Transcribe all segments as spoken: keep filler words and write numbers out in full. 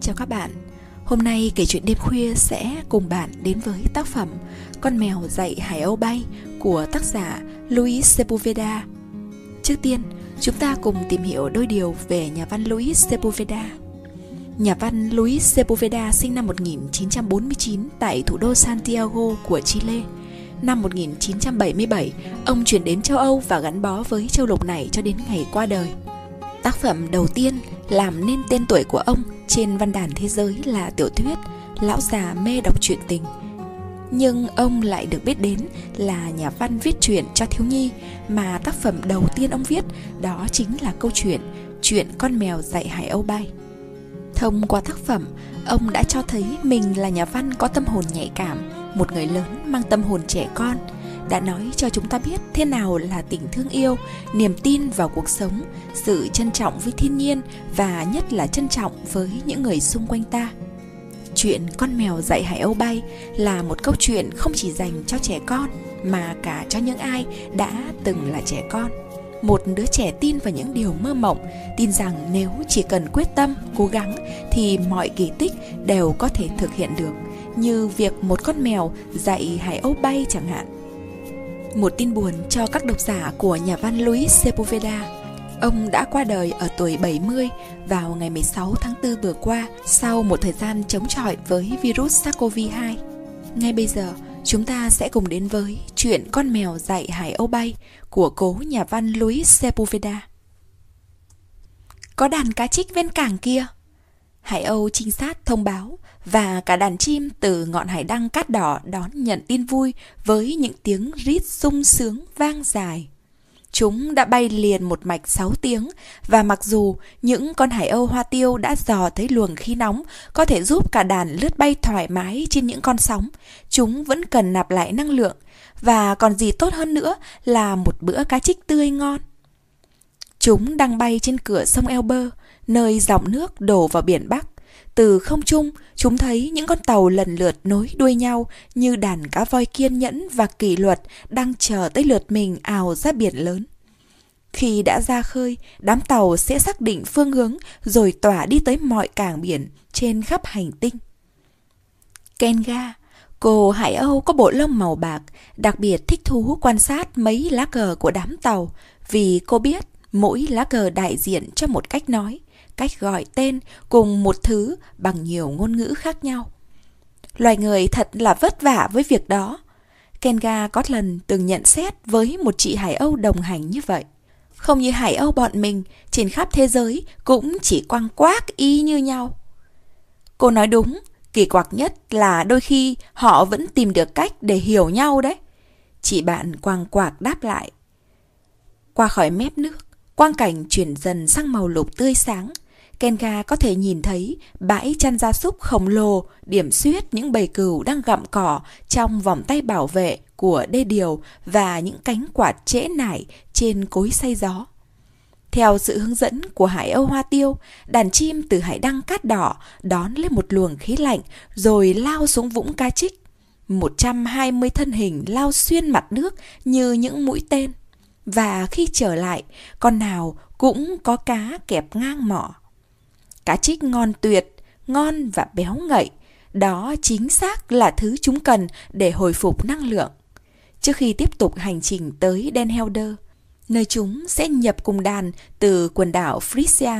chào các bạn. Hôm nay kể chuyện đêm khuya sẽ cùng bạn đến với tác phẩm Con mèo dạy hải âu bay của tác giả Luis Sepúlveda. Trước tiên, chúng ta cùng tìm hiểu đôi điều về nhà văn Luis Sepúlveda. Nhà văn Luis Sepúlveda sinh năm một nghìn chín trăm bốn mươi chín tại thủ đô Santiago của Chile. Năm một nghìn chín trăm bảy mươi bảy, ông chuyển đến châu Âu và gắn bó với châu lục này cho đến ngày qua đời. Tác phẩm đầu tiên làm nên tên tuổi của ông trên văn đàn thế giới là tiểu thuyết Lão già mê đọc truyện tình. Nhưng ông lại được biết đến là nhà văn viết truyện cho thiếu nhi, mà tác phẩm đầu tiên ông viết đó chính là câu chuyện Chuyện con mèo dạy hải âu bay. Thông qua tác phẩm, ông đã cho thấy mình là nhà văn có tâm hồn nhạy cảm, một người lớn mang tâm hồn trẻ con, đã nói cho chúng ta biết thế nào là tình thương yêu, niềm tin vào cuộc sống, sự trân trọng với thiên nhiên và nhất là trân trọng với những người xung quanh ta. Chuyện Con mèo dạy hải âu bay là một câu chuyện không chỉ dành cho trẻ con mà cả cho những ai đã từng là trẻ con. Một đứa trẻ tin vào những điều mơ mộng, tin rằng nếu chỉ cần quyết tâm, cố gắng thì mọi kỳ tích đều có thể thực hiện được, như việc một con mèo dạy hải âu bay chẳng hạn. Một tin buồn cho các độc giả của nhà văn Luis Sepúlveda. Ông đã qua đời ở tuổi bảy mươi vào ngày mười sáu tháng tư vừa qua sau một thời gian chống chọi với virus SARS-xê o vê hai. Ngay bây giờ, chúng ta sẽ cùng đến với Chuyện Con mèo dạy hải âu bay của cố nhà văn Luis Sepúlveda. Có đàn cá trích bên cảng kia. Hải âu trinh sát thông báo và cả đàn chim từ ngọn hải đăng cát đỏ đón nhận tin vui với những tiếng rít sung sướng vang dài. Chúng đã bay liền một mạch sáu tiếng, và mặc dù những con hải âu hoa tiêu đã dò thấy luồng khí nóng có thể giúp cả đàn lướt bay thoải mái trên những con sóng, chúng vẫn cần nạp lại năng lượng, và còn gì tốt hơn nữa là một bữa cá trích tươi ngon. Chúng đang bay trên cửa sông Elbe, nơi dòng nước đổ vào biển Bắc. Từ không trung, chúng thấy những con tàu lần lượt nối đuôi nhau như đàn cá voi kiên nhẫn và kỷ luật đang chờ tới lượt mình ào ra biển lớn. Khi đã ra khơi, đám tàu sẽ xác định phương hướng rồi tỏa đi tới mọi cảng biển trên khắp hành tinh. Kenga, cô hải âu có bộ lông màu bạc, đặc biệt thích thú quan sát mấy lá cờ của đám tàu, vì cô biết mỗi lá cờ đại diện cho một cách nói, cách gọi tên cùng một thứ bằng nhiều ngôn ngữ khác nhau. Loài người thật là vất vả với việc đó. Kenga có lần từng nhận xét với một chị hải âu đồng hành như vậy. Không như hải âu bọn mình, trên khắp thế giới cũng chỉ quăng quác y như nhau. Cô nói đúng, kỳ quặc nhất là đôi khi họ vẫn tìm được cách để hiểu nhau đấy. Chị bạn quăng quạc đáp lại. Qua khỏi mép nước, quang cảnh chuyển dần sang màu lục tươi sáng. Kenga có thể nhìn thấy bãi chăn gia súc khổng lồ điểm xuyết những bầy cừu đang gặm cỏ trong vòng tay bảo vệ của đê điều và những cánh quạt trễ nải trên cối xay gió. Theo sự hướng dẫn của hải âu hoa tiêu, đàn chim từ hải đăng cát đỏ đón lên một luồng khí lạnh rồi lao xuống vũng cá trích. một trăm hai mươi thân hình lao xuyên mặt nước như những mũi tên. Và khi trở lại, con nào cũng có cá kẹp ngang mỏ. Cá trích ngon tuyệt, ngon và béo ngậy. Đó chính xác là thứ chúng cần để hồi phục năng lượng. Trước khi tiếp tục hành trình tới Den Helder, nơi chúng sẽ nhập cùng đàn từ quần đảo Frisian.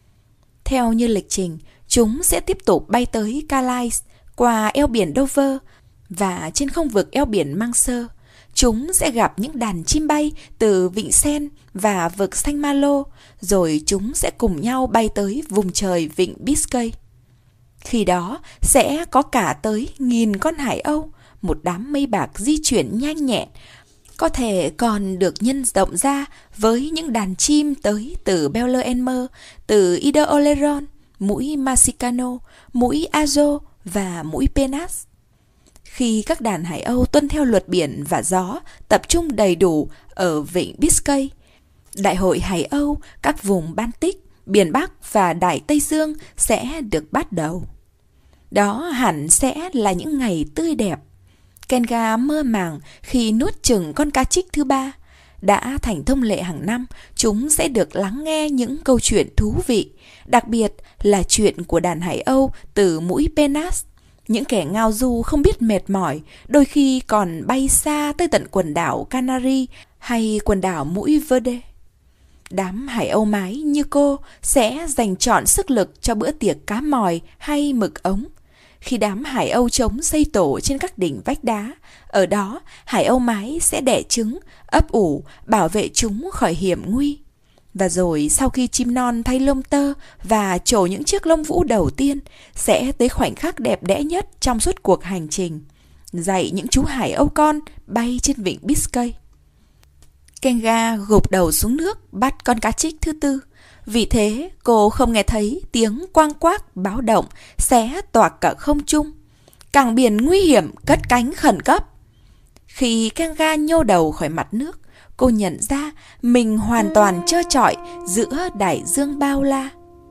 Theo như lịch trình, chúng sẽ tiếp tục bay tới Calais, qua eo biển Dover, và trên không vực eo biển Manche. Chúng sẽ gặp những đàn chim bay từ Vịnh Sen và vực Saint Malo, rồi chúng sẽ cùng nhau bay tới vùng trời Vịnh Biscay. Khi đó sẽ có cả tới nghìn con hải âu, một đám mây bạc di chuyển nhanh nhẹn, có thể còn được nhân rộng ra với những đàn chim tới từ Belle-Île, từ Île-d'Oléron, mũi Masicano, mũi Azo và mũi Penas. Khi các đàn hải âu tuân theo luật biển và gió tập trung đầy đủ ở vịnh Biscay, Đại hội Hải âu các vùng Baltic, Biển Bắc và Đại Tây Dương sẽ được bắt đầu. Đó hẳn sẽ là những ngày tươi đẹp. Kenga mơ màng khi nuốt chừng con cá trích thứ ba. đã thành thông lệ hàng năm, chúng sẽ được lắng nghe những câu chuyện thú vị, đặc biệt là chuyện của đàn hải âu từ mũi Penas. Những kẻ ngao du không biết mệt mỏi, đôi khi còn bay xa tới tận quần đảo Canary hay quần đảo mũi Verde. Đám hải âu mái như cô sẽ dành trọn sức lực cho bữa tiệc cá mòi hay mực ống. Khi đám hải âu trống xây tổ trên các đỉnh vách đá, ở đó hải âu mái sẽ đẻ trứng, ấp ủ, bảo vệ chúng khỏi hiểm nguy. Và rồi sau khi chim non thay lông tơ và trổ những chiếc lông vũ đầu tiên, sẽ tới khoảnh khắc đẹp đẽ nhất trong suốt cuộc hành trình, dạy những chú hải âu con bay trên vịnh Biscay. Kenga gục đầu xuống nước bắt con cá trích thứ tư. Vì thế cô không nghe thấy tiếng quang quác báo động xé toạc cả không trung. Cảng biển nguy hiểm cất cánh khẩn cấp. Khi Kenga nhô đầu khỏi mặt nước, cô nhận ra mình hoàn toàn trơ trọi giữa đại dương bao la.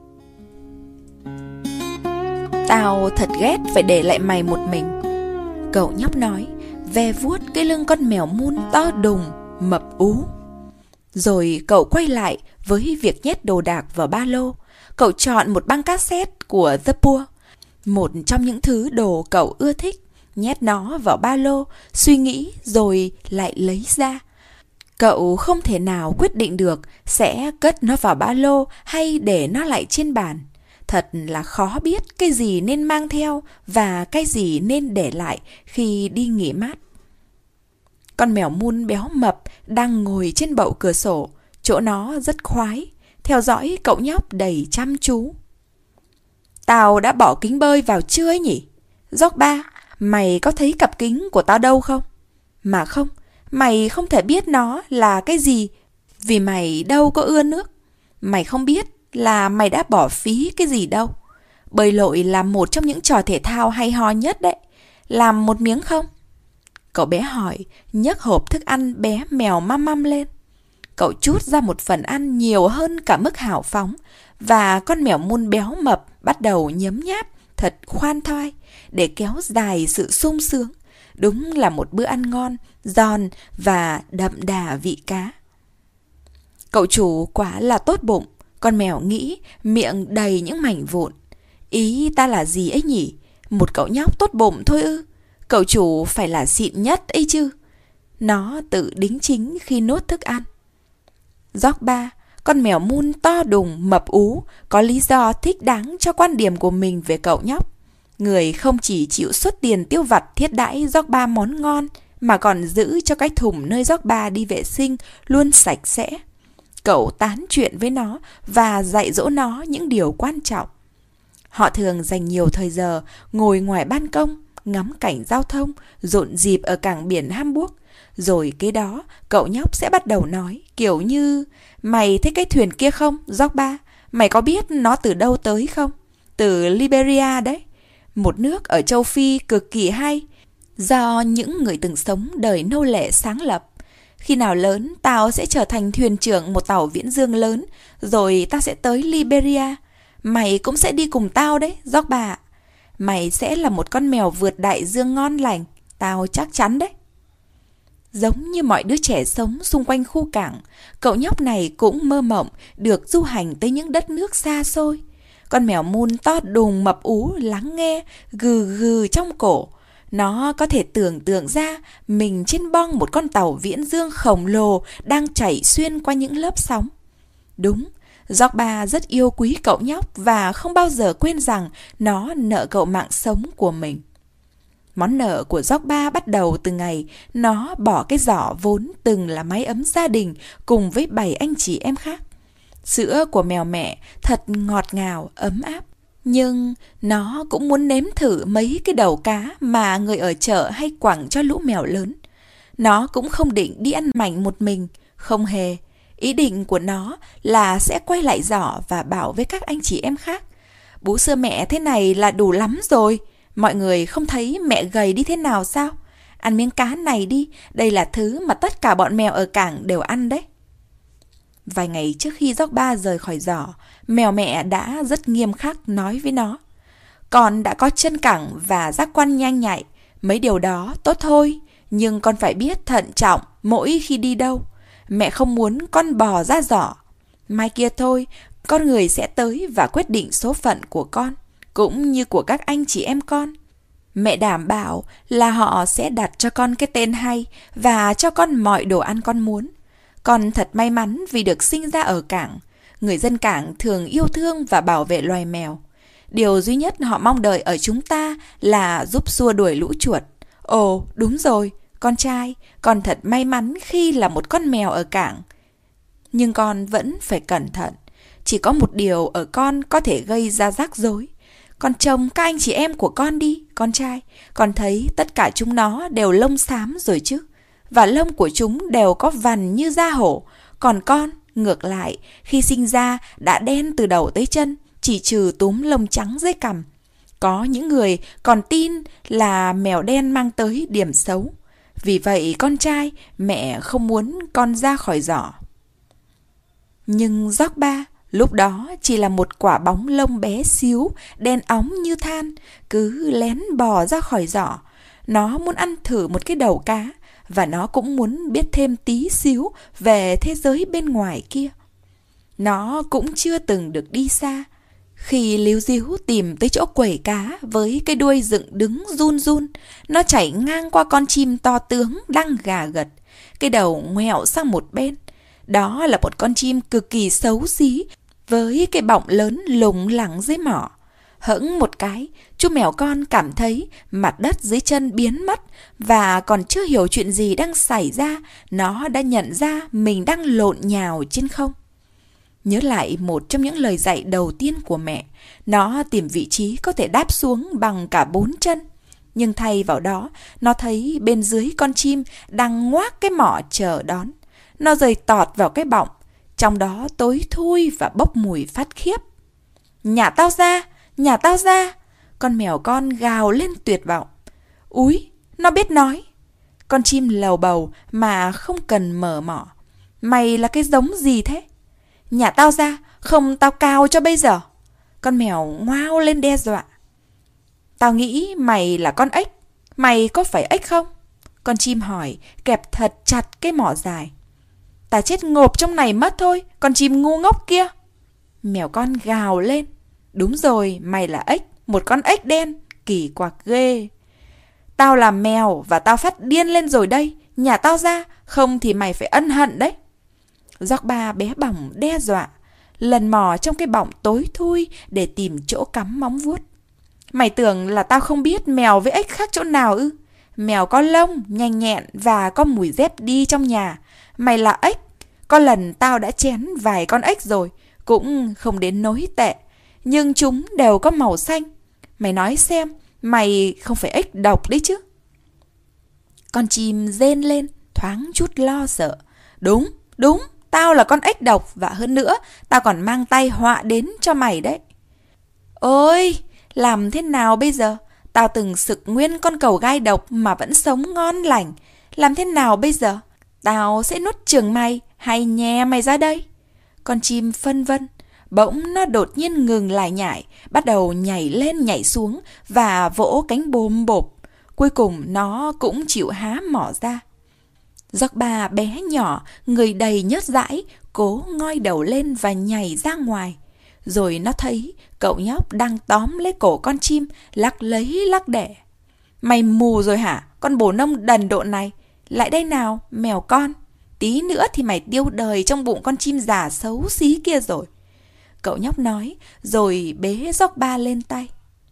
Tao thật ghét phải để lại mày một mình, cậu nhóc nói, ve vuốt cái lưng con mèo mun to đùng, mập ú. Rồi cậu quay lại với việc nhét đồ đạc vào ba lô. Cậu chọn một băng cassette của The Poor, một trong những thứ đồ cậu ưa thích, nhét nó vào ba lô, suy nghĩ rồi lại lấy ra. Cậu không thể nào quyết định được sẽ cất nó vào ba lô hay để nó lại trên bàn. Thật là khó biết cái gì nên mang theo và cái gì nên để lại khi đi nghỉ mát. Con mèo mun béo mập đang ngồi trên bậu cửa sổ, chỗ nó rất khoái, theo dõi cậu nhóc đầy chăm chú. Tao đã bỏ kính bơi vào chưa ấy nhỉ? Gióc ba, mày có thấy cặp kính của tao đâu không? Mà không, mày không thể biết nó là cái gì, vì mày đâu có ưa nước. Mày không biết là mày đã bỏ phí cái gì đâu. Bơi lội là một trong những trò thể thao hay ho nhất đấy. Làm một miếng không? Cậu bé hỏi, nhấc hộp thức ăn bé mèo măm măm lên. Cậu trút ra một phần ăn nhiều hơn cả mức hào phóng, và con mèo mun béo mập bắt đầu nhấm nháp thật khoan thai để kéo dài sự sung sướng. Đúng là một bữa ăn ngon, giòn và đậm đà vị cá. Cậu chủ quả là tốt bụng, con mèo nghĩ, miệng đầy những mảnh vụn. Ý ta là gì ấy nhỉ? Một cậu nhóc tốt bụng thôi ư? Cậu chủ phải là xịn nhất ấy chứ. Nó tự đính chính khi nuốt thức ăn. Gióc ba, con mèo mun to đùng mập ú, có lý do thích đáng cho quan điểm của mình về cậu nhóc. Người không chỉ chịu xuất tiền tiêu vặt thiết đãi Gióc ba món ngon, mà còn giữ cho cái thùng nơi Gióc ba đi vệ sinh luôn sạch sẽ. Cậu tán chuyện với nó và dạy dỗ nó những điều quan trọng. Họ thường dành nhiều thời giờ ngồi ngoài ban công, ngắm cảnh giao thông rộn rịp ở cảng biển Hamburg. Rồi kế đó cậu nhóc sẽ bắt đầu nói kiểu như: mày thấy cái thuyền kia không, Gióc ba? Mày có biết nó từ đâu tới không? Từ Liberia đấy, một nước ở châu Phi cực kỳ hay, do những người từng sống đời nô lệ sáng lập. Khi nào lớn, tao sẽ trở thành thuyền trưởng một tàu viễn dương lớn, rồi ta sẽ tới Liberia. Mày cũng sẽ đi cùng tao đấy, Gióc ba. Mày sẽ là một con mèo vượt đại dương ngon lành, tao chắc chắn đấy. Giống như mọi đứa trẻ sống xung quanh khu cảng, cậu nhóc này cũng mơ mộng được du hành tới những đất nước xa xôi. Con mèo mun to đùng mập ú lắng nghe gừ gừ trong cổ. Nó có thể tưởng tượng ra mình trên bong một con tàu viễn dương khổng lồ đang chảy xuyên qua những lớp sóng. Đúng, Gióc ba rất yêu quý cậu nhóc và không bao giờ quên rằng nó nợ cậu mạng sống của mình. Món nợ của Gióc ba bắt đầu từ ngày nó bỏ cái giỏ vốn từng là mái ấm gia đình cùng với bảy anh chị em khác. Sữa của mèo mẹ thật ngọt ngào, ấm áp. Nhưng nó cũng muốn nếm thử mấy cái đầu cá mà người ở chợ hay quẳng cho lũ mèo lớn. Nó cũng không định đi ăn mảnh một mình, không hề. Ý định của nó là sẽ quay lại giỏ và bảo với các anh chị em khác: bú sữa mẹ thế này là đủ lắm rồi. Mọi người không thấy mẹ gầy đi thế nào sao? Ăn miếng cá này đi, đây là thứ mà tất cả bọn mèo ở cảng đều ăn đấy. Vài ngày trước khi Gióc ba rời khỏi giỏ, mèo mẹ đã rất nghiêm khắc nói với nó: con đã có chân cẳng và giác quan nhanh nhạy, mấy điều đó tốt thôi, nhưng con phải biết thận trọng mỗi khi đi đâu. Mẹ không muốn con bò ra giỏ. Mai kia thôi, con người sẽ tới và quyết định số phận của con, cũng như của các anh chị em con. Mẹ đảm bảo là họ sẽ đặt cho con cái tên hay và cho con mọi đồ ăn con muốn. Con thật may mắn vì được sinh ra ở cảng. Người dân cảng thường yêu thương và bảo vệ loài mèo. Điều duy nhất họ mong đợi ở chúng ta là giúp xua đuổi lũ chuột. Ồ, đúng rồi, con trai, con thật may mắn khi là một con mèo ở cảng. Nhưng con vẫn phải cẩn thận. Chỉ có một điều ở con có thể gây ra rắc rối. Con trông các anh chị em của con đi, con trai. Con thấy tất cả chúng nó đều lông xám rồi chứ. Và lông của chúng đều có vằn như da hổ. Còn con, ngược lại, khi sinh ra đã đen từ đầu tới chân, chỉ trừ túm lông trắng dưới cằm. Có những người còn tin là mèo đen mang tới điểm xấu. Vì vậy con trai, mẹ không muốn con ra khỏi giỏ. Nhưng Yorkshire lúc đó chỉ là một quả bóng lông bé xíu, đen óng như than, cứ lén bò ra khỏi giỏ. Nó muốn ăn thử một cái đầu cá, và nó cũng muốn biết thêm tí xíu về thế giới bên ngoài kia. Nó cũng chưa từng được đi xa. Khi líu díu tìm tới chỗ quẩy cá với cái đuôi dựng đứng run run, nó chảy ngang qua con chim to tướng đang gà gật, cái đầu ngoẹo sang một bên. Đó là một con chim cực kỳ xấu xí, với cái bọng lớn lủng lẳng dưới mỏ. Hững một cái, chú mèo con cảm thấy mặt đất dưới chân biến mất, và còn chưa hiểu chuyện gì đang xảy ra, nó đã nhận ra mình đang lộn nhào trên không. Nhớ lại một trong những lời dạy đầu tiên của mẹ, nó tìm vị trí có thể đáp xuống bằng cả bốn chân. Nhưng thay vào đó, nó thấy bên dưới con chim đang ngoác cái mỏ chờ đón. Nó rơi tọt vào cái bọng, trong đó tối thui và bốc mùi phát khiếp. Nhả tao ra, nhả tao ra, con mèo con gào lên tuyệt vọng. Úi, nó biết nói. Con chim lầu bầu mà không cần mở mỏ. Mày là cái giống gì thế? Nhả tao ra, không tao cào cho bây giờ. Con mèo ngoao lên đe dọa. Tao nghĩ mày là con ếch. Mày có phải ếch không? Con chim hỏi, kẹp thật chặt cái mỏ dài. Ta chết ngộp trong này mất thôi, con chim ngu ngốc kia. Mèo con gào lên. Đúng rồi, mày là ếch, một con ếch đen, kỳ quặc ghê. Tao là mèo và tao phát điên lên rồi đây. Nhả tao ra, không thì mày phải ân hận đấy. Yorkshire bé bỏng đe dọa, lần mò trong cái bọng tối thui để tìm chỗ cắm móng vuốt. Mày tưởng là tao không biết mèo với ếch khác chỗ nào ư? Mèo có lông, nhanh nhẹn và có mùi dép đi trong nhà. Mày là ếch. Có lần tao đã chén vài con ếch rồi, cũng không đến nỗi tệ, nhưng chúng đều có màu xanh. Mày nói xem, mày không phải ếch độc đấy chứ? Con chim rên lên, thoáng chút lo sợ. Đúng, đúng, tao là con ếch độc, và hơn nữa, tao còn mang tai họa đến cho mày đấy. Ôi, làm thế nào bây giờ? Tao từng sực nguyên con cẩu gai độc mà vẫn sống ngon lành. Làm thế nào bây giờ? Tao sẽ nuốt chửng mày hay nhè mày ra đây? Con chim phân vân. Bỗng nó đột nhiên ngừng lại nhảy, bắt đầu nhảy lên nhảy xuống và vỗ cánh bồm bộp. Cuối cùng nó cũng chịu há mỏ ra. Yorkshire bé nhỏ, người đầy nhớt dãi, cố ngoi đầu lên và nhảy ra ngoài. Rồi nó thấy cậu nhóc đang tóm lấy cổ con chim, lắc lấy lắc đẻ. Mày mù rồi hả, con bồ nông đần độn này? Lại đây nào, mèo con. Tí nữa thì mày tiêu đời trong bụng con chim già xấu xí kia rồi. Cậu nhóc nói, rồi bế Yorkshire lên tay.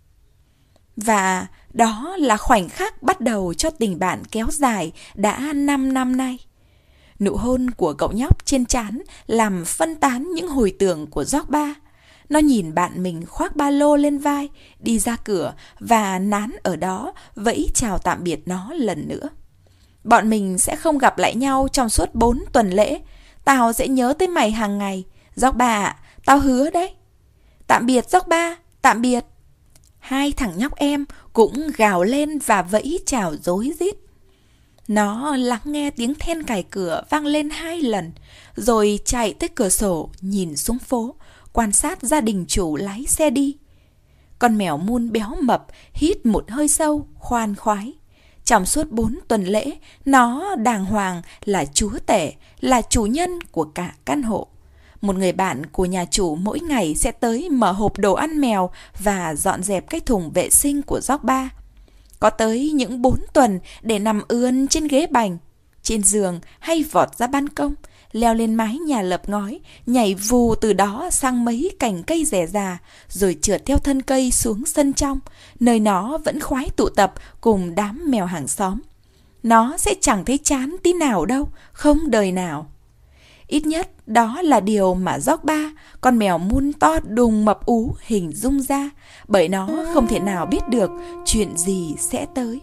Và đó là khoảnh khắc bắt đầu cho tình bạn kéo dài đã năm năm nay. Nụ hôn của cậu nhóc trên trán làm phân tán những hồi tưởng của Yorkshire. Nó nhìn bạn mình khoác ba lô lên vai, đi ra cửa và nán ở đó vẫy chào tạm biệt nó lần nữa. Bọn mình sẽ không gặp lại nhau trong suốt bốn tuần lễ. Tao sẽ nhớ tới mày hàng ngày. Yorkshire ạ, tao hứa đấy. Tạm biệt Yorkshire, tạm biệt. Hai thằng nhóc em cũng gào lên và vẫy chào rối rít. Nó lắng nghe tiếng then cài cửa vang lên hai lần, rồi chạy tới cửa sổ nhìn xuống phố, quan sát gia đình chủ lái xe đi. Con mèo mun béo mập hít một hơi sâu, khoan khoái. Trong suốt bốn tuần lễ, nó đàng hoàng là chúa tể, là chủ nhân của cả căn hộ. Một người bạn của nhà chủ mỗi ngày sẽ tới mở hộp đồ ăn mèo và dọn dẹp cái thùng vệ sinh của Zorba. Có tới những bốn tuần để nằm ươn trên ghế bành, trên giường hay vọt ra ban công, leo lên mái nhà lợp ngói, nhảy vù từ đó sang mấy cành cây rẻ rà, rồi trượt theo thân cây xuống sân trong, nơi nó vẫn khoái tụ tập cùng đám mèo hàng xóm. Nó sẽ chẳng thấy chán tí nào đâu, không đời nào. Ít nhất đó là điều mà Zorba, con mèo mun to đùng mập ú, hình dung ra, bởi nó không thể nào biết được chuyện gì sẽ tới.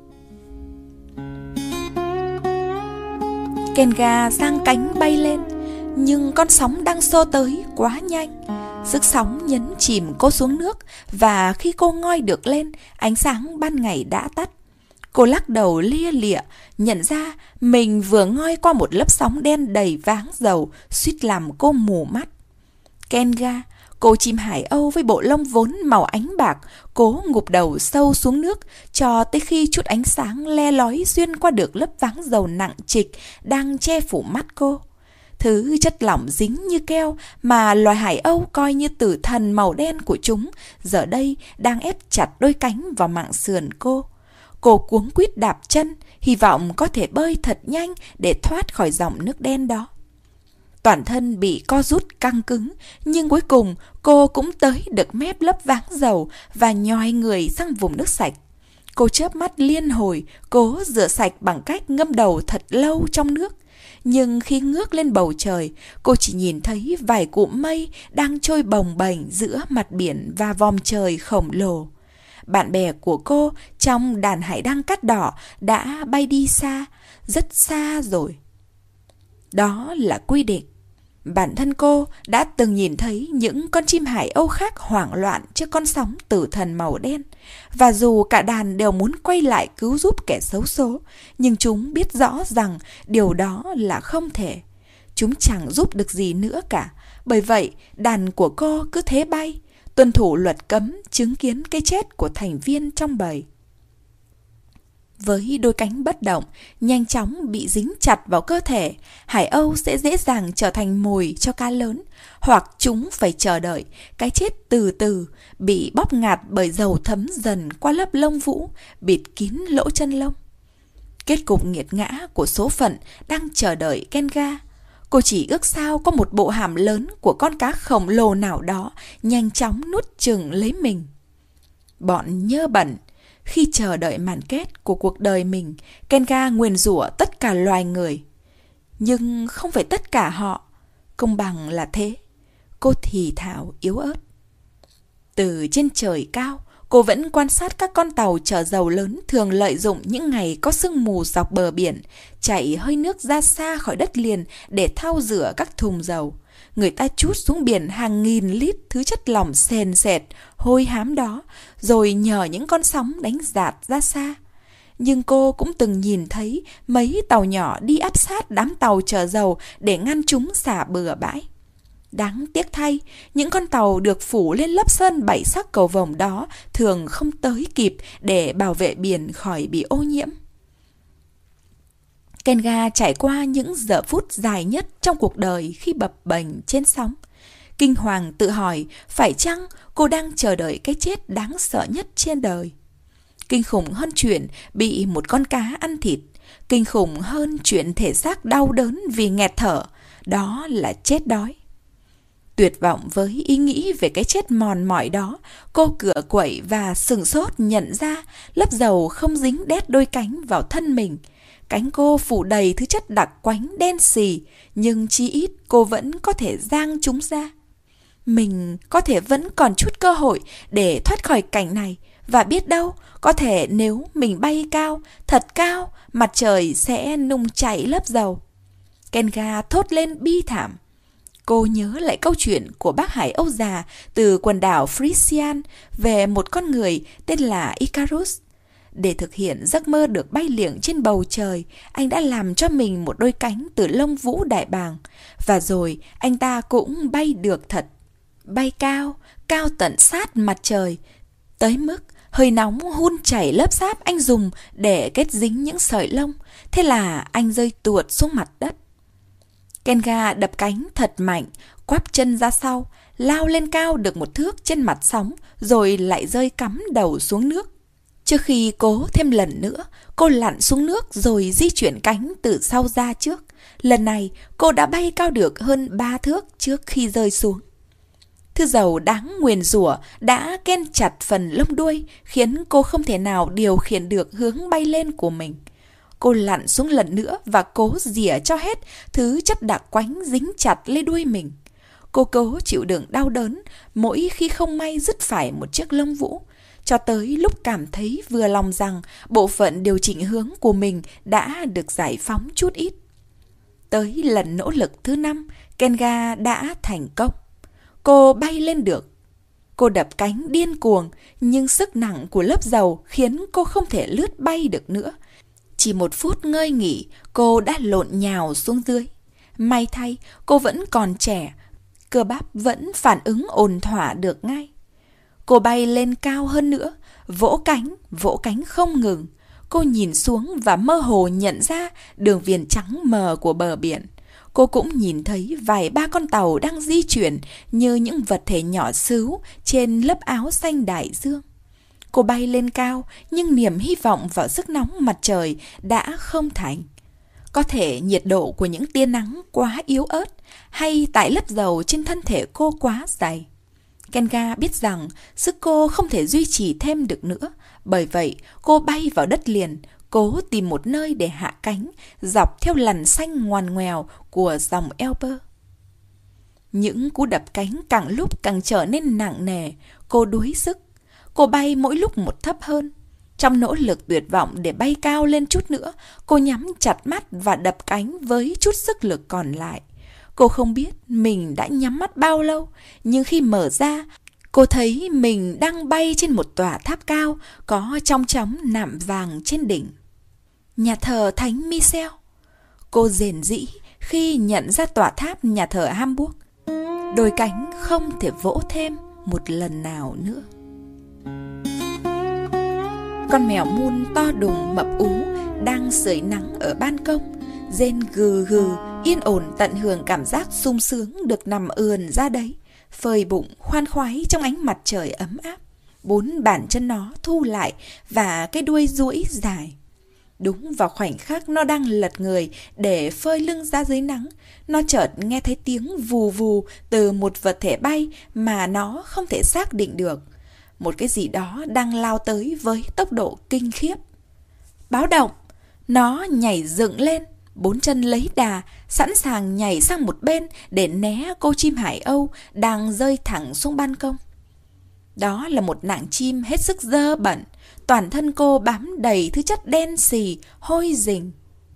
Kenga giang cánh bay lên, nhưng con sóng đang xô tới quá nhanh. Sức sóng nhấn chìm cô xuống nước, và khi cô ngoi được lên, ánh sáng ban ngày đã tắt. Cô lắc đầu lia lịa, nhận ra mình vừa ngoi qua một lớp sóng đen đầy váng dầu, suýt làm cô mù mắt. Kenga, cô chim hải âu với bộ lông vốn màu ánh bạc, cố ngụp đầu sâu xuống nước cho tới khi chút ánh sáng le lói xuyên qua được lớp váng dầu nặng trịch đang che phủ mắt cô. Thứ chất lỏng dính như keo mà loài hải âu coi như tử thần màu đen của chúng giờ đây đang ép chặt đôi cánh vào mảng sườn cô. Cô cuống quýt đạp chân, hy vọng có thể bơi thật nhanh để thoát khỏi dòng nước đen đó. Toàn thân bị co rút căng cứng, nhưng cuối cùng cô cũng tới được mép lớp váng dầu và nhòi người sang vùng nước sạch. Cô chớp mắt liên hồi, cố rửa sạch bằng cách ngâm đầu thật lâu trong nước. Nhưng khi ngước lên bầu trời, cô chỉ nhìn thấy vài cụm mây đang trôi bồng bềnh giữa mặt biển và vòm trời khổng lồ. Bạn bè của cô trong đàn hải đăng cát đỏ đã bay đi xa, rất xa rồi. Đó là quy định. Bản thân cô đã từng nhìn thấy những con chim hải âu khác hoảng loạn trước con sóng tử thần màu đen. Và dù cả đàn đều muốn quay lại cứu giúp kẻ xấu số, nhưng chúng biết rõ rằng điều đó là không thể. Chúng chẳng giúp được gì nữa cả. Bởi vậy, đàn của cô cứ thế bay, tuân thủ luật cấm, chứng kiến cái chết của thành viên trong bầy. Với đôi cánh bất động, nhanh chóng bị dính chặt vào cơ thể, hải âu sẽ dễ dàng trở thành mồi cho cá lớn, hoặc chúng phải chờ đợi cái chết từ từ, bị bóp ngạt bởi dầu thấm dần qua lớp lông vũ, bịt kín lỗ chân lông. Kết cục nghiệt ngã của số phận đang chờ đợi Kenga. Cô chỉ ước sao có một bộ hàm lớn của con cá khổng lồ nào đó nhanh chóng nuốt chửng lấy mình. Bọn nhơ bẩn. Khi chờ đợi màn kết của cuộc đời mình, Kenga nguyền rủa tất cả loài người. Nhưng không phải tất cả họ. Công bằng là thế. Cô thì thào yếu ớt. Từ trên trời cao, cô vẫn quan sát các con tàu chở dầu lớn thường lợi dụng những ngày có sương mù dọc bờ biển, chạy hơi nước ra xa khỏi đất liền để thao rửa các thùng dầu. Người ta trút xuống biển hàng nghìn lít thứ chất lỏng sền sệt, hôi hám đó, rồi nhờ những con sóng đánh dạt ra xa. Nhưng cô cũng từng nhìn thấy mấy tàu nhỏ đi áp sát đám tàu chở dầu để ngăn chúng xả bừa bãi. Đáng tiếc thay, những con tàu được phủ lên lớp sơn bảy sắc cầu vồng đó thường không tới kịp để bảo vệ biển khỏi bị ô nhiễm. Kenga trải qua những giờ phút dài nhất trong cuộc đời khi bập bềnh trên sóng. Kinh hoàng tự hỏi phải chăng cô đang chờ đợi cái chết đáng sợ nhất trên đời. Kinh khủng hơn chuyện bị một con cá ăn thịt. Kinh khủng hơn chuyện thể xác đau đớn vì nghẹt thở. Đó là chết đói. Tuyệt vọng với ý nghĩ về cái chết mòn mỏi đó, cô cựa quậy và sửng sốt nhận ra lớp dầu không dính đét đôi cánh vào thân mình. Cánh cô phủ đầy thứ chất đặc quánh đen xì, nhưng chí ít cô vẫn có thể giang chúng ra. Mình có thể vẫn còn chút cơ hội để thoát khỏi cảnh này, và biết đâu, có thể nếu mình bay cao, thật cao, mặt trời sẽ nung chảy lớp dầu. Kenga thốt lên bi thảm. Cô nhớ lại câu chuyện của bác hải âu già từ quần đảo Frisian về một con người tên là Icarus. Để thực hiện giấc mơ được bay liệng trên bầu trời, anh đã làm cho mình một đôi cánh từ lông vũ đại bàng. Và rồi anh ta cũng bay được thật. Bay cao, cao tận sát mặt trời, tới mức Hơi nóng hun chảy lớp sáp anh dùng để kết dính những sợi lông. Thế là anh rơi tuột xuống mặt đất. Kenga đập cánh thật mạnh, quắp chân ra sau, lao lên cao được một thước trên mặt sóng, rồi lại rơi cắm đầu xuống nước. Trước khi cố thêm lần nữa, cô lặn xuống nước rồi di chuyển cánh từ sau ra trước. Lần này, cô đã bay cao được hơn ba thước trước khi rơi xuống. Thứ dầu đáng nguyền rủa đã ken chặt phần lông đuôi, khiến cô không thể nào điều khiển được hướng bay lên của mình. Cô lặn xuống lần nữa và cố rỉa cho hết thứ chất đặc quánh dính chặt lấy đuôi mình. Cô cố chịu đựng đau đớn mỗi khi không may dứt phải một chiếc lông vũ, cho tới lúc cảm thấy vừa lòng rằng bộ phận điều chỉnh hướng của mình đã được giải phóng chút ít. Tới lần nỗ lực thứ năm, Kenga đã thành công. Cô bay lên được. Cô đập cánh điên cuồng, nhưng sức nặng của lớp dầu khiến cô không thể lướt bay được nữa. Chỉ một phút ngơi nghỉ, cô đã lộn nhào xuống dưới. May thay, cô vẫn còn trẻ, cơ bắp vẫn phản ứng ổn thỏa được ngay. Cô bay lên cao hơn nữa, vỗ cánh, vỗ cánh không ngừng. Cô nhìn xuống và mơ hồ nhận ra đường viền trắng mờ của bờ biển. Cô cũng nhìn thấy vài ba con tàu đang di chuyển như những vật thể nhỏ xíu trên lớp áo xanh đại dương. Cô bay lên cao, nhưng niềm hy vọng vào sức nóng mặt trời đã không thành. Có thể nhiệt độ của những tia nắng quá yếu ớt, hay tại lớp dầu trên thân thể cô quá dày. Kenga biết rằng sức cô không thể duy trì thêm được nữa. Bởi vậy, cô bay vào đất liền, cố tìm một nơi để hạ cánh, dọc theo lằn xanh ngoằn ngoèo của dòng Elbe. Những cú đập cánh càng lúc càng trở nên nặng nề, cô đuối sức. Cô bay mỗi lúc một thấp hơn. Trong nỗ lực tuyệt vọng để bay cao lên chút nữa, cô nhắm chặt mắt và đập cánh với chút sức lực còn lại. Cô không biết mình đã nhắm mắt bao lâu, nhưng khi mở ra, cô thấy mình đang bay trên một tòa tháp cao có trong chóng nạm vàng trên đỉnh. Nhà thờ Thánh Michel. Cô rền rĩ khi nhận ra tòa tháp nhà thờ Hamburg. Đôi cánh không thể vỗ thêm một lần nào nữa. Con mèo mun to đùng mập ú đang sưởi nắng ở ban công, rên gừ gừ, yên ổn tận hưởng cảm giác sung sướng được nằm ườn ra đấy, phơi bụng khoan khoái trong ánh mặt trời ấm áp. Bốn bàn chân nó thu lại và cái đuôi duỗi dài. Đúng vào khoảnh khắc nó đang lật người để phơi lưng ra dưới nắng, nó chợt nghe thấy tiếng vù vù từ một vật thể bay mà nó không thể xác định được. Một cái gì đó đang lao tới với tốc độ kinh khiếp. Báo động! Nó nhảy dựng lên, bốn chân lấy đà, sẵn sàng nhảy sang một bên để né cô chim hải âu đang rơi thẳng xuống ban công. Đó là một nạng chim hết sức dơ bẩn, toàn thân cô bám đầy thứ chất đen xì, hôi rình.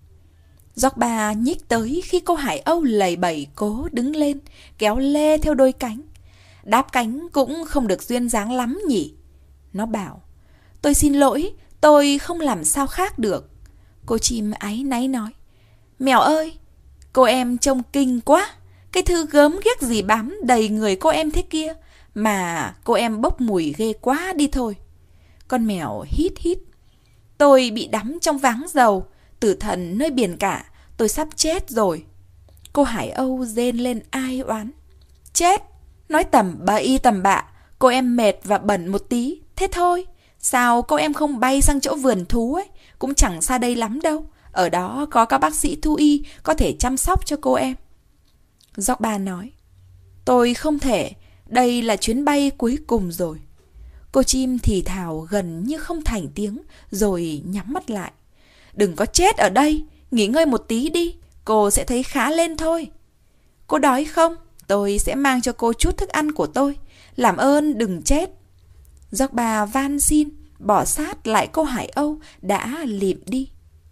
Jorba nhích tới khi cô hải âu lầy bẩy cố đứng lên, kéo lê theo đôi cánh. Đáp cánh cũng không được duyên dáng lắm nhỉ. Nó bảo, tôi xin lỗi, tôi không làm sao khác được. Cô chim áy náy nói, mèo ơi, cô em trông kinh quá. Cái thứ gớm ghiếc gì bám đầy người cô em thế kia, mà cô em bốc mùi ghê quá đi thôi. Con mèo hít hít, tôi bị đắm trong váng dầu, tử thần nơi biển cả, tôi sắp chết rồi. Cô hải âu rên lên ai oán, chết, nói tầm bậy tầm bạ, cô em mệt và bẩn một tí, thế thôi. Sao cô em không bay sang chỗ vườn thú ấy, cũng chẳng xa đây lắm đâu. Ở đó có các bác sĩ thú y có thể chăm sóc cho cô em. Jorba nói, tôi không thể, đây là chuyến bay cuối cùng rồi. Cô chim thì thào gần như không thành tiếng, rồi nhắm mắt lại. Đừng có chết ở đây, nghỉ ngơi một tí đi, cô sẽ thấy khá lên thôi. Cô đói không? Tôi sẽ mang cho cô chút thức ăn của tôi. Làm ơn đừng chết. Jorba van xin, bỏ sát lại cô hải âu đã lịm đi.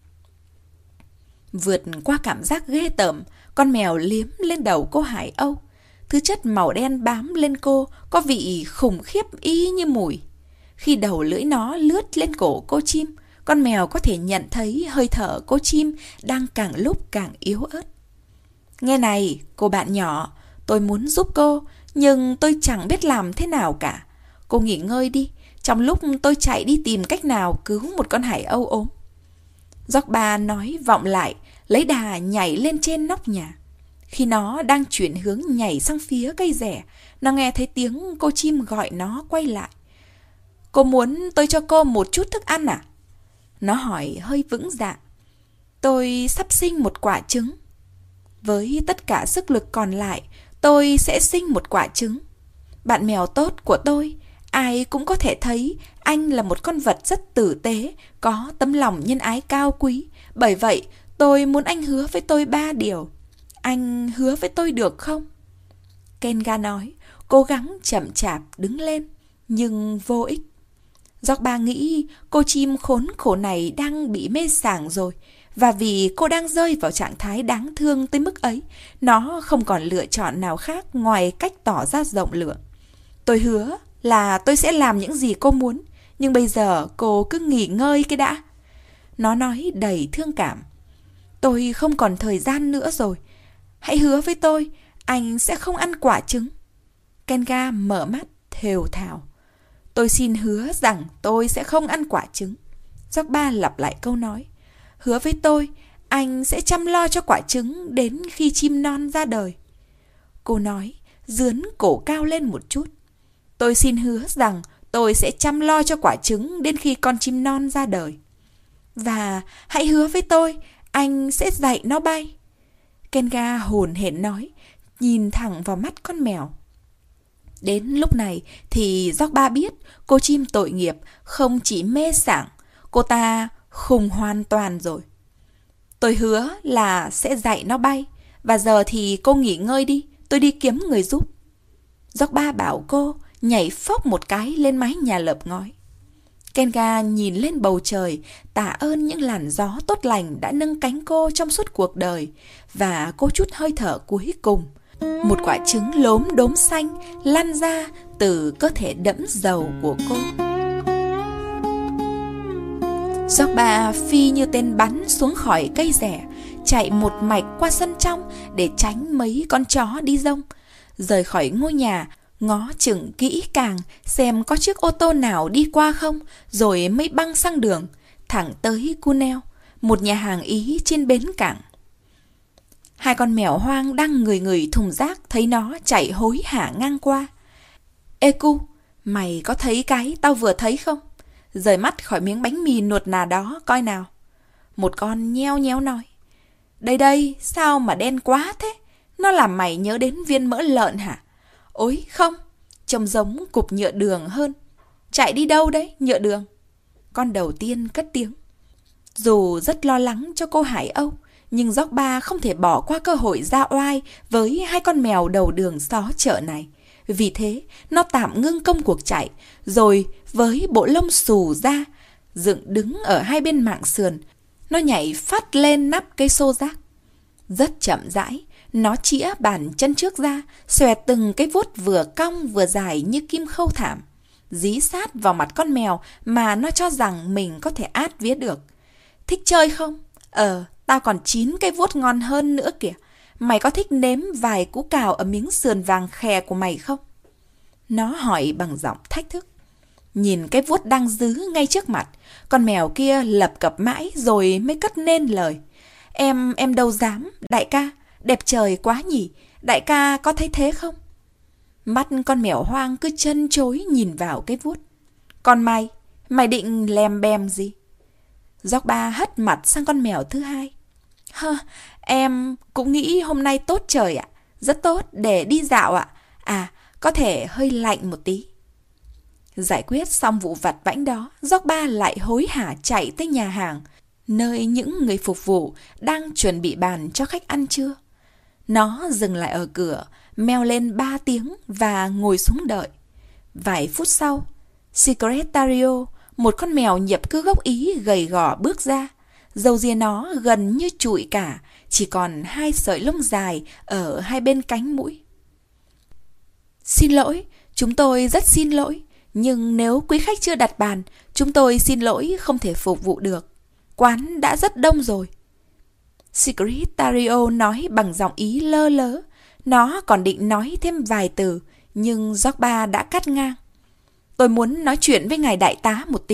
Vượt qua cảm giác ghê tởm, con mèo liếm lên đầu cô hải âu. Thứ chất màu đen bám lên cô có vị khủng khiếp y như mùi. Khi đầu lưỡi nó lướt lên cổ cô chim, con mèo có thể nhận thấy hơi thở cô chim đang càng lúc càng yếu ớt. Nghe này, cô bạn nhỏ, tôi muốn giúp cô, nhưng tôi chẳng biết làm thế nào cả. Cô nghỉ ngơi đi, trong lúc tôi chạy đi tìm cách nào cứu một con hải âu ốm. Jorba nói vọng lại, lấy đà nhảy lên trên nóc nhà. Khi nó đang chuyển hướng nhảy sang phía cây rẻ, nó nghe thấy tiếng cô chim gọi nó quay lại. Cô muốn tôi cho cô một chút thức ăn à? Nó hỏi hơi vững dạ. Tôi sắp sinh một quả trứng. Với tất cả sức lực còn lại, tôi sẽ sinh một quả trứng. Bạn mèo tốt của tôi, ai cũng có thể thấy anh là một con vật rất tử tế, có tấm lòng nhân ái cao quý. Bởi vậy, tôi muốn anh hứa với tôi ba điều. Anh hứa với tôi được không? Kenga nói, cố gắng chậm chạp đứng lên, nhưng vô ích. Jorba nghĩ cô chim khốn khổ này đang bị mê sảng rồi, và vì cô đang rơi vào trạng thái đáng thương tới mức ấy, nó không còn lựa chọn nào khác ngoài cách tỏ ra rộng lượng. Tôi hứa là tôi sẽ làm những gì cô muốn, nhưng bây giờ cô cứ nghỉ ngơi cái đã. Nó nói đầy thương cảm. Tôi không còn thời gian nữa rồi. Hãy hứa với tôi, anh sẽ không ăn quả trứng. Kenga mở mắt thều thào. Tôi xin hứa rằng tôi sẽ không ăn quả trứng. Jorba lặp lại câu nói. Hứa với tôi, anh sẽ chăm lo cho quả trứng đến khi chim non ra đời. Cô nói, dướn cổ cao lên một chút. Tôi xin hứa rằng tôi sẽ chăm lo cho quả trứng đến khi con chim non ra đời. Và hãy hứa với tôi, anh sẽ dạy nó bay. Kenga hồn hển nói, nhìn thẳng vào mắt con mèo. Đến lúc này thì Jorba biết cô chim tội nghiệp không chỉ mê sảng, cô ta khùng hoàn toàn rồi. Tôi hứa là sẽ dạy nó bay, và giờ thì cô nghỉ ngơi đi, tôi đi kiếm người giúp. Jorba bảo cô nhảy phốc một cái lên mái nhà lợp ngói. Kenga nhìn lên bầu trời, tạ ơn những làn gió tốt lành đã nâng cánh cô trong suốt cuộc đời, và cô chút hơi thở cuối cùng. Một quả trứng lốm đốm xanh lăn ra từ cơ thể đẫm dầu của cô. Jorba phi như tên bắn xuống khỏi cây rẻ, chạy một mạch qua sân trong để tránh mấy con chó đi rông. Rời khỏi ngôi nhà, ngó chừng kỹ càng xem có chiếc ô tô nào đi qua không, rồi mới băng sang đường, thẳng tới Cuneo, một nhà hàng Ý trên bến cảng. Hai con mèo hoang đang ngửi ngửi thùng rác thấy nó chạy hối hả ngang qua. Ê cu, mày có thấy cái tao vừa thấy không? Rời mắt khỏi miếng bánh mì nuột nà đó coi nào. Một con nheo nhéo nói. Đây đây, sao mà đen quá thế? Nó làm mày nhớ đến viên mỡ lợn hả? Ôi không, trông giống cục nhựa đường hơn. Chạy đi đâu đấy, nhựa đường? Con đầu tiên cất tiếng. Dù rất lo lắng cho cô Hải Âu, nhưng Jorba không thể bỏ qua cơ hội ra oai với hai con mèo đầu đường xó chợ này. Vì thế, nó tạm ngưng công cuộc chạy, rồi với bộ lông xù ra, dựng đứng ở hai bên mảng sườn, nó nhảy phát lên nắp cây xô rác. Rất chậm rãi, nó chĩa bàn chân trước ra, xòe từng cái vuốt vừa cong vừa dài như kim khâu thảm, dí sát vào mặt con mèo mà nó cho rằng mình có thể át vía được. Thích chơi không? Ờ, tao còn chín cái vuốt ngon hơn nữa kìa. Mày có thích nếm vài cú cào ở miếng sườn vàng khè của mày không? Nó hỏi bằng giọng thách thức. Nhìn cái vuốt đang giữ ngay trước mặt, con mèo kia lập cập mãi rồi mới cất nên lời. Em, em đâu dám, đại ca, đẹp trời quá nhỉ, đại ca có thấy thế không? Mắt con mèo hoang cứ chân chối nhìn vào cái vuốt. Còn mày, mày định lèm bèm gì? Jorba hất mặt sang con mèo thứ hai. Hơ, em cũng nghĩ hôm nay tốt trời ạ, rất tốt để đi dạo ạ. À, có thể hơi lạnh một tí. Giải quyết xong vụ vặt vãnh đó, Jorba lại hối hả chạy tới nhà hàng, nơi những người phục vụ đang chuẩn bị bàn cho khách ăn trưa. Nó dừng lại ở cửa, meo lên ba tiếng và ngồi xuống đợi. Vài phút sau, Secretario, một con mèo nhập cư gốc Ý gầy gò bước ra. Râu ria nó gần như trụi cả, chỉ còn hai sợi lông dài ở hai bên cánh mũi. Xin lỗi, chúng tôi rất xin lỗi, nhưng nếu quý khách chưa đặt bàn, chúng tôi xin lỗi không thể phục vụ được. Quán đã rất đông rồi. Secretario nói bằng giọng Ý lơ lớ. Nó còn định nói thêm vài từ, nhưng Jorba đã cắt ngang. Tôi muốn nói chuyện với ngài đại tá một tí.